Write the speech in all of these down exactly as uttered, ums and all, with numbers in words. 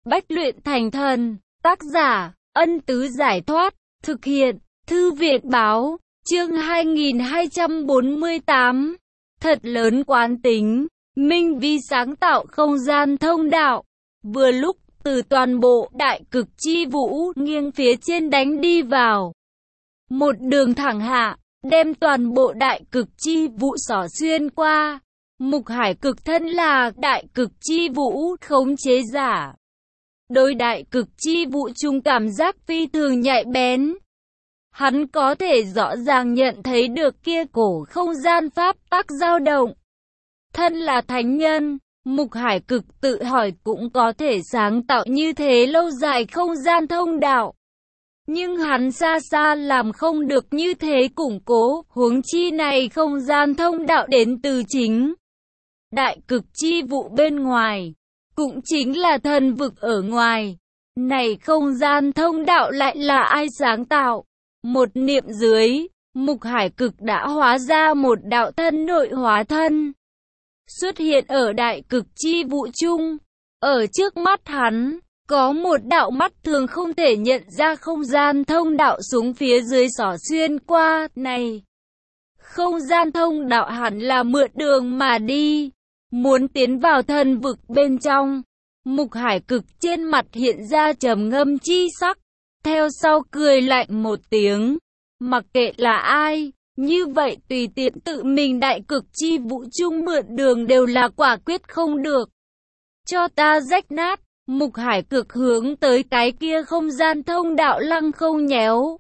Bách luyện thành thần. Tác giả, Ân Tứ Giải Thoát. Thực hiện, Thư viện Báo. Chương hai nghìn hai trăm bốn mươi tám. Thật lớn quán tính. Minh Vi sáng tạo không gian thông đạo. Vừa lúc, từ toàn bộ đại cực chi vũ nghiêng phía trên đánh đi vào. Một đường thẳng hạ, đem toàn bộ đại cực chi vũ xỏ xuyên qua. Mục Hải cực thân là đại cực chi vũ khống chế giả. Đối đại cực chi vũ chung cảm giác phi thường nhạy bén. Hắn có thể rõ ràng nhận thấy được kia cổ không gian pháp tắc dao động. Thân là thánh nhân, Mục Hải cực tự hỏi cũng có thể sáng tạo như thế lâu dài không gian thông đạo. Nhưng hắn xa xa làm không được như thế củng cố, huống chi này không gian thông đạo đến từ chính đại cực chi vụ bên ngoài, cũng chính là thần vực ở ngoài. Này không gian thông đạo lại là ai sáng tạo? Một niệm dưới, Mục Hải cực đã hóa ra một đạo thân nội hóa thân, xuất hiện ở đại cực chi vụ chung. Ở trước mắt hắn, có một đạo mắt thường không thể nhận ra không gian thông đạo xuống phía dưới xỏ xuyên qua. Này, không gian thông đạo hẳn là mượn đường mà đi, muốn tiến vào thần vực bên trong. Mục Hải cực trên mặt hiện ra trầm ngâm chi sắc, theo sau cười lạnh một tiếng. Mặc kệ là ai, như vậy tùy tiện tự mình đại cực chi vũ chung mượn đường đều là quả quyết không được. Cho ta rách nát. Mục Hải cực hướng tới cái kia không gian thông đạo lăng không nhéo.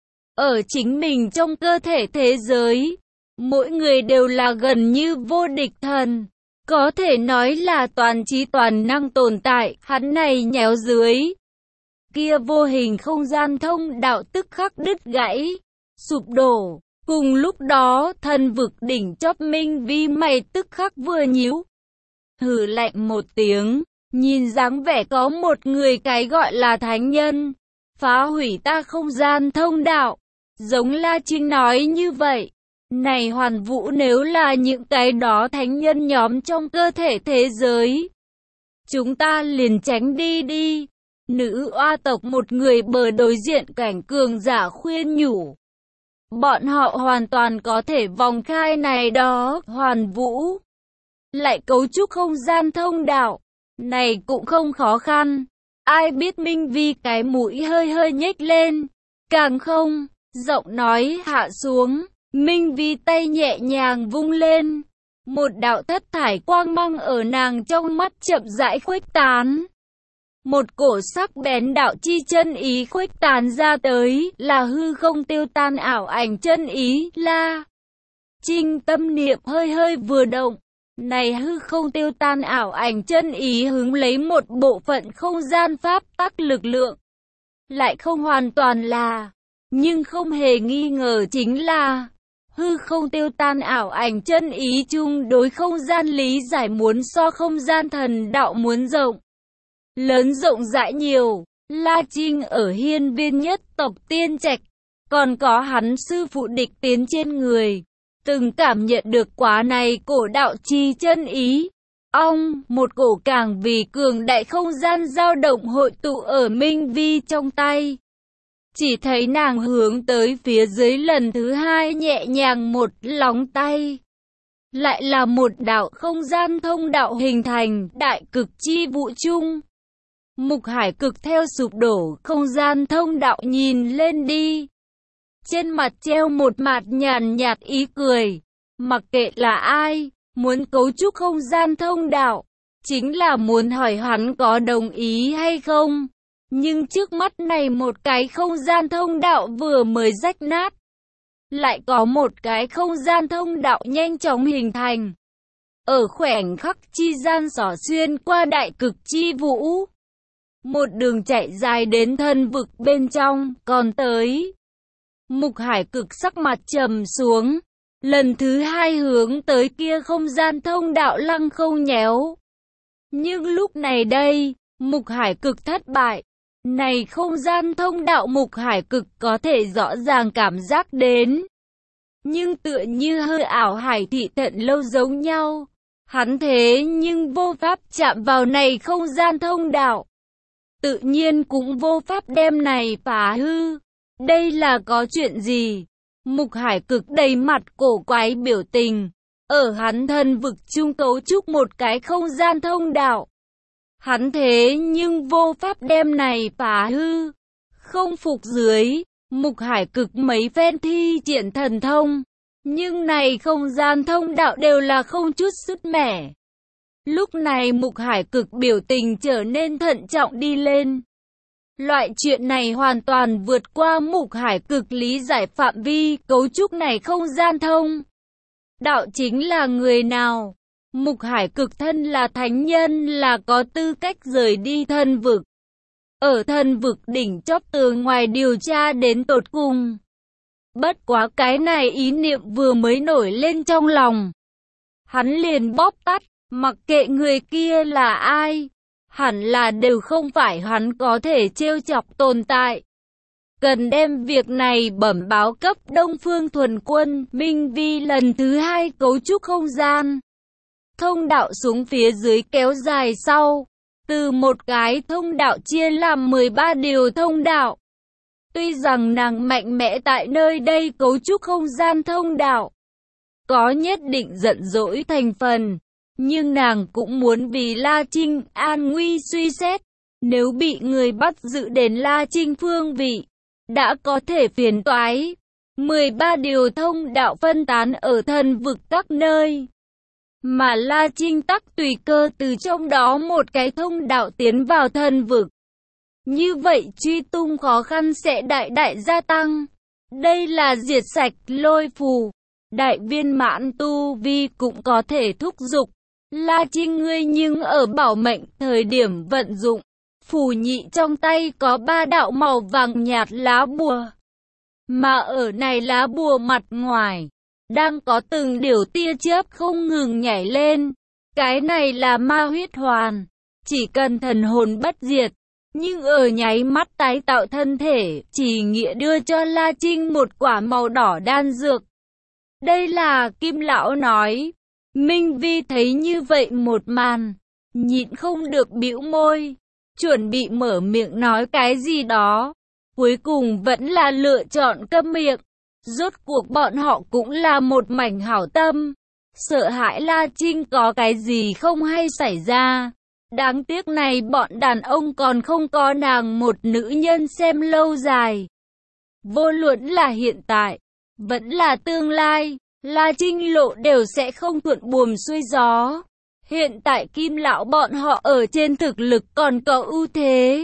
Ở chính mình trong cơ thể thế giới, mỗi người đều là gần như vô địch thần, có thể nói là toàn trí toàn năng tồn tại. Hắn này nhéo dưới, kia vô hình không gian thông đạo tức khắc đứt gãy, sụp đổ. Cùng lúc đó, thần vực đỉnh chóp Minh Vi mày tức khắc vừa nhíu, hừ lạnh một tiếng. Nhìn dáng vẻ có một người cái gọi là thánh nhân, phá hủy ta không gian thông đạo, giống La Trinh nói như vậy. Này Hoàn Vũ, nếu là những cái đó thánh nhân nhóm trong cơ thể thế giới, chúng ta liền tránh đi đi. Nữ oa tộc một người bờ đối diện cảnh cường giả khuyên nhủ. Bọn họ hoàn toàn có thể vòng khai này đó. Hoàn Vũ lại cấu trúc không gian thông đạo, này cũng không khó khăn. Ai biết Minh Vi cái mũi hơi hơi nhếch lên, càng không, giọng nói hạ xuống. Minh Vi tay nhẹ nhàng vung lên, một đạo thất thải quang mang ở nàng trong mắt chậm rãi khuếch tán. Một cổ sắc bén đạo chi chân ý khuếch tán ra tới, là hư không tiêu tan ảo ảnh chân ý. La Trinh tâm niệm hơi hơi vừa động. Này hư không tiêu tan ảo ảnh chân ý hứng lấy một bộ phận không gian pháp tắc lực lượng, lại không hoàn toàn là, nhưng không hề nghi ngờ chính là hư không tiêu tan ảo ảnh chân ý chung đối không gian lý giải muốn so không gian thần đạo muốn rộng lớn rộng rãi nhiều. La Trinh ở hiên viên nhất tộc Tiên Trạch, còn có hắn sư phụ Địch Tiến trên người, từng cảm nhận được quá này cổ đạo chi chân ý. Ong, một cổ càng vì cường đại không gian dao động hội tụ ở Minh Vi trong tay. Chỉ thấy nàng hướng tới phía dưới lần thứ hai nhẹ nhàng một lóng tay, lại là một đạo không gian thông đạo hình thành đại cực chi vũ chung. Mục Hải cực theo sụp đổ không gian thông đạo nhìn lên đi, trên mặt treo một mặt nhàn nhạt ý cười. Mặc kệ là ai, muốn cấu trúc không gian thông đạo, chính là muốn hỏi hắn có đồng ý hay không. Nhưng trước mắt này một cái không gian thông đạo vừa mới rách nát, lại có một cái không gian thông đạo nhanh chóng hình thành. Ở khoảnh khắc chi gian xỏ xuyên qua đại cực chi vũ, một đường chạy dài đến thân vực bên trong, còn tới. Mục Hải cực sắc mặt trầm xuống, lần thứ hai hướng tới kia không gian thông đạo lăng không nhéo. Nhưng lúc này đây, Mục Hải cực thất bại. Này không gian thông đạo Mục Hải cực có thể rõ ràng cảm giác đến, nhưng tựa như hơi ảo hải thị thận lâu giống nhau. Hắn thế nhưng vô pháp chạm vào này không gian thông đạo. tự nhiên cũng vô pháp đem này phá hư. Đây là có chuyện gì? Mục Hải Cực đầy mặt cổ quái biểu tình. Ở hắn thân vực chung cấu trúc một cái không gian thông đạo. Hắn thế nhưng vô pháp đem này phá hư. Không phục dưới, Mục Hải Cực mấy phen thi triển thần thông. Nhưng này không gian thông đạo đều là không chút sứt mẻ. Lúc này Mục Hải Cực biểu tình trở nên thận trọng đi lên. Loại chuyện này hoàn toàn vượt qua Mục Hải Cực lý giải phạm vi, cấu trúc này không gian thông đạo chính là người nào? Mục Hải Cực thân là thánh nhân, là có tư cách rời đi thân vực. Ở thân vực đỉnh chóp từ ngoài điều tra đến tột cùng. Bất quá cái này ý niệm vừa mới nổi lên trong lòng. Hắn liền bóp tắt, mặc kệ người kia là ai. Hẳn là đều không phải hắn có thể trêu chọc tồn tại. Cần đem việc này bẩm báo cấp Đông Phương Thuần Quân, Minh Vi lần thứ hai cấu trúc không gian. Thông đạo xuống phía dưới kéo dài sau. Từ một cái thông đạo chia làm mười ba điều thông đạo. Tuy rằng nàng mạnh mẽ tại nơi đây cấu trúc không gian thông đạo. Có nhất định giận dỗi thành phần. Nhưng nàng cũng muốn vì La Trinh an nguy suy xét. Nếu bị người bắt giữ đến La Trinh phương vị, đã có thể phiền toái. mười ba điều thông đạo phân tán ở thân vực các nơi. Mà La Trinh tắc tùy cơ từ trong đó một cái thông đạo tiến vào thân vực. Như vậy truy tung khó khăn sẽ đại đại gia tăng. Đây là diệt sạch lôi phù. Đại viên mãn tu vi cũng có thể thúc giục. La Trinh ngươi nhưng ở bảo mệnh thời điểm vận dụng. Phù nhị trong tay có ba đạo màu vàng nhạt lá bùa. Mà ở này lá bùa mặt ngoài, đang có từng điều tia chớp không ngừng nhảy lên. Cái này là ma huyết hoàn. Chỉ cần thần hồn bất diệt. Nhưng ở nháy mắt tái tạo thân thể, chỉ nghĩa đưa cho La Trinh một quả màu đỏ đan dược. Đây là Kim Lão nói. Minh Vi thấy như vậy một màn, nhịn không được bĩu môi, chuẩn bị mở miệng nói cái gì đó. Cuối cùng vẫn là lựa chọn câm miệng. Rốt cuộc bọn họ cũng là một mảnh hảo tâm. Sợ hãi La Trinh có cái gì không hay xảy ra. Đáng tiếc này bọn đàn ông còn không có nàng một nữ nhân xem lâu dài. Vô luận là hiện tại, vẫn là tương lai, La Trinh lộ đều sẽ không thuận buồm xuôi gió. Hiện tại Kim Lão bọn họ ở trên thực lực còn có ưu thế.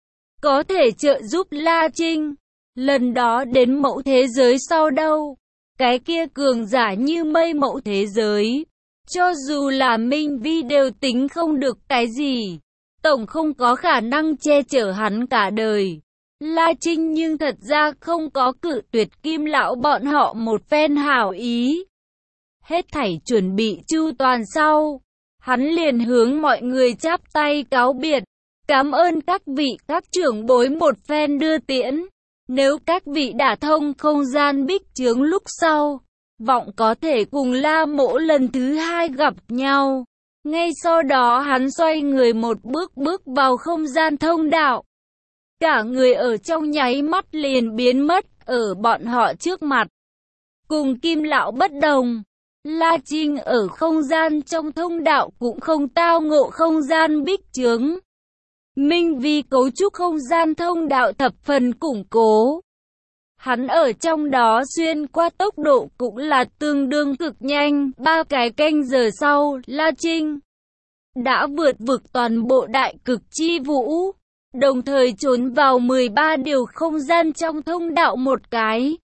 Có thể trợ giúp La Trinh. Lần đó đến mẫu thế giới sau đâu. Cái kia cường giả như mây mẫu thế giới. Cho dù là Minh Vi đều tính không được cái gì. Tổng không có khả năng che chở hắn cả đời. La Trinh nhưng thật ra không có cự tuyệt Kim Lão bọn họ một phen hảo ý. Hết thảy chuẩn bị chu toàn sau. Hắn liền hướng mọi người chắp tay cáo biệt. Cảm ơn các vị các trưởng bối một phen đưa tiễn. Nếu các vị đã thông không gian bích chướng lúc sau, vọng có thể cùng La Mỗ lần thứ hai gặp nhau. Ngay sau đó hắn xoay người một bước bước vào không gian thông đạo. Cả người ở trong nháy mắt liền biến mất ở bọn họ trước mặt. Cùng Kim Lão bất đồng, La Trinh ở không gian trong thông đạo cũng không tao ngộ không gian bích chướng. Minh Vi cấu trúc không gian thông đạo thập phần củng cố. Hắn ở trong đó xuyên qua tốc độ cũng là tương đương cực nhanh. Ba cái canh giờ sau, La Trinh đã vượt vực toàn bộ đại cực chi vũ, đồng thời trốn vào mười ba điều không gian trong thông đạo một cái.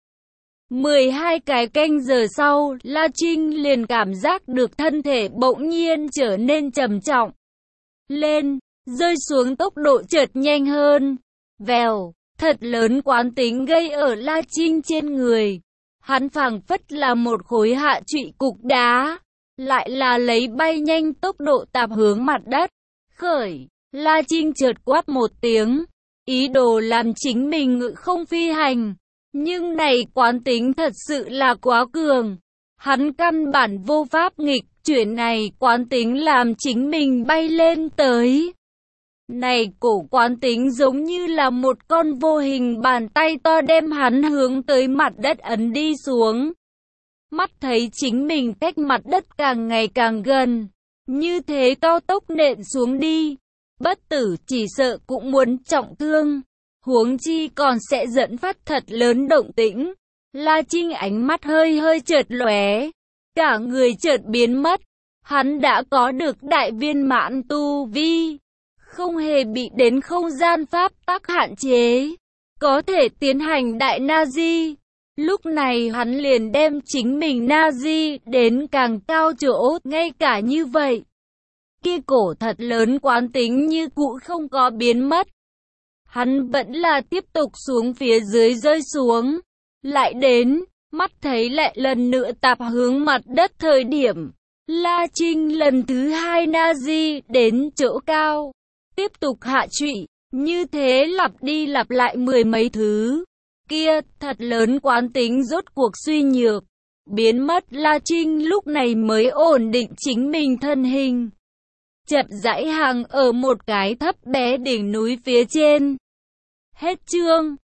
mười hai cái canh giờ sau, La Trinh liền cảm giác được thân thể bỗng nhiên trở nên trầm trọng lên, rơi xuống tốc độ chợt nhanh hơn. Vèo, thật lớn quán tính gây ở La Trinh trên người. Hắn phảng phất là một khối hạ trụy cục đá, lại là lấy bay nhanh tốc độ tạp hướng mặt đất. Khởi, La Trinh chợt quát một tiếng, ý đồ làm chính mình ngự không phi hành. Nhưng này quán tính thật sự là quá cường. Hắn căn bản vô pháp nghịch chuyển này quán tính làm chính mình bay lên tới. Này cổ quán tính giống như là một con vô hình bàn tay to đem hắn hướng tới mặt đất ấn đi xuống. Mắt thấy chính mình cách mặt đất càng ngày càng gần, như thế cao tốc nện xuống đi. Bất tử chỉ sợ cũng muốn trọng thương, huống chi còn sẽ dẫn phát thật lớn động tĩnh. La Trinh ánh mắt hơi hơi chợt lóe, cả người chợt biến mất. Hắn đã có được đại viên mãn tu vi, không hề bị đến không gian pháp tắc hạn chế, có thể tiến hành đại Nazi. Lúc này hắn liền đem chính mình Nazi đến càng cao chỗ, ngay cả như vậy. Kia cổ thật lớn quán tính như cũ không có biến mất. Hắn vẫn là tiếp tục xuống phía dưới rơi xuống. Lại đến, mắt thấy lại lần nữa tạp hướng mặt đất thời điểm. La Trinh lần thứ hai Nazi đến chỗ cao. Tiếp tục hạ trụy, như thế lặp đi lặp lại mười mấy thứ. Kia, thật lớn quán tính rốt cuộc suy nhược. Biến mất. La Trinh lúc này mới ổn định chính mình thân hình. Chậm rãi hàng ở một cái thấp bé đỉnh núi phía trên. Hết chương.